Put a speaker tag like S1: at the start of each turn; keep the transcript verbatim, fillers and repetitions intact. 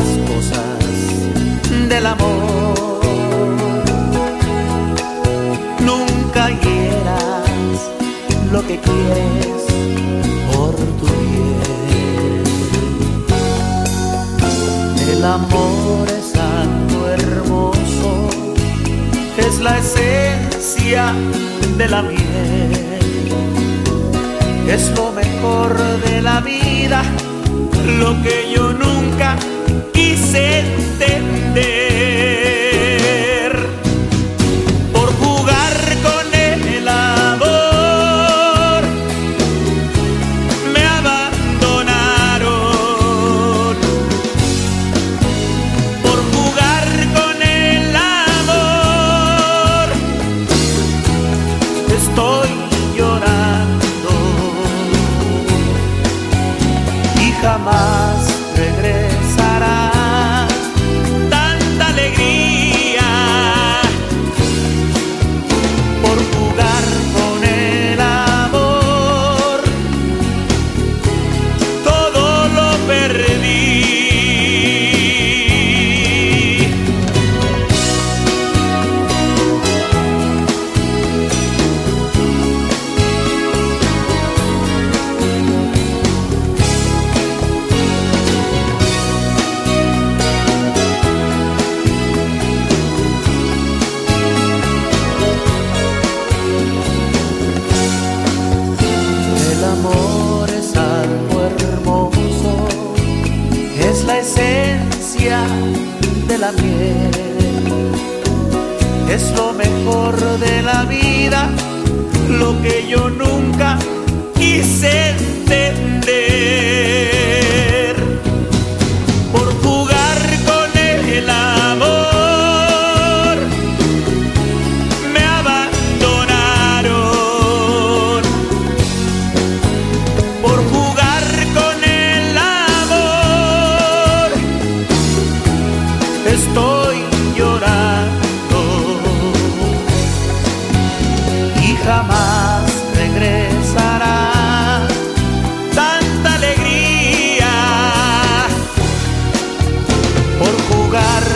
S1: las cosas del amor. Nunca hieras lo que quieres por tu bien. El amor es algo hermoso, es la esencia de la miel, es lo mejor de la vida, lo que yo nunca quise entender. Por jugar con el amor me abandonaron. Por jugar con el amor estoy llorando y jamás regresará tanta alegría. Por jugar con el amor todo lo perdí. El amor es algo hermoso, es la esencia de la miel, es lo mejor de la vida, lo que yo nunca quise entender. Por jugar con el amor me abandonaron. Por jugar con el amor estoy llorando y jamás regresará tanta alegría. Por jugar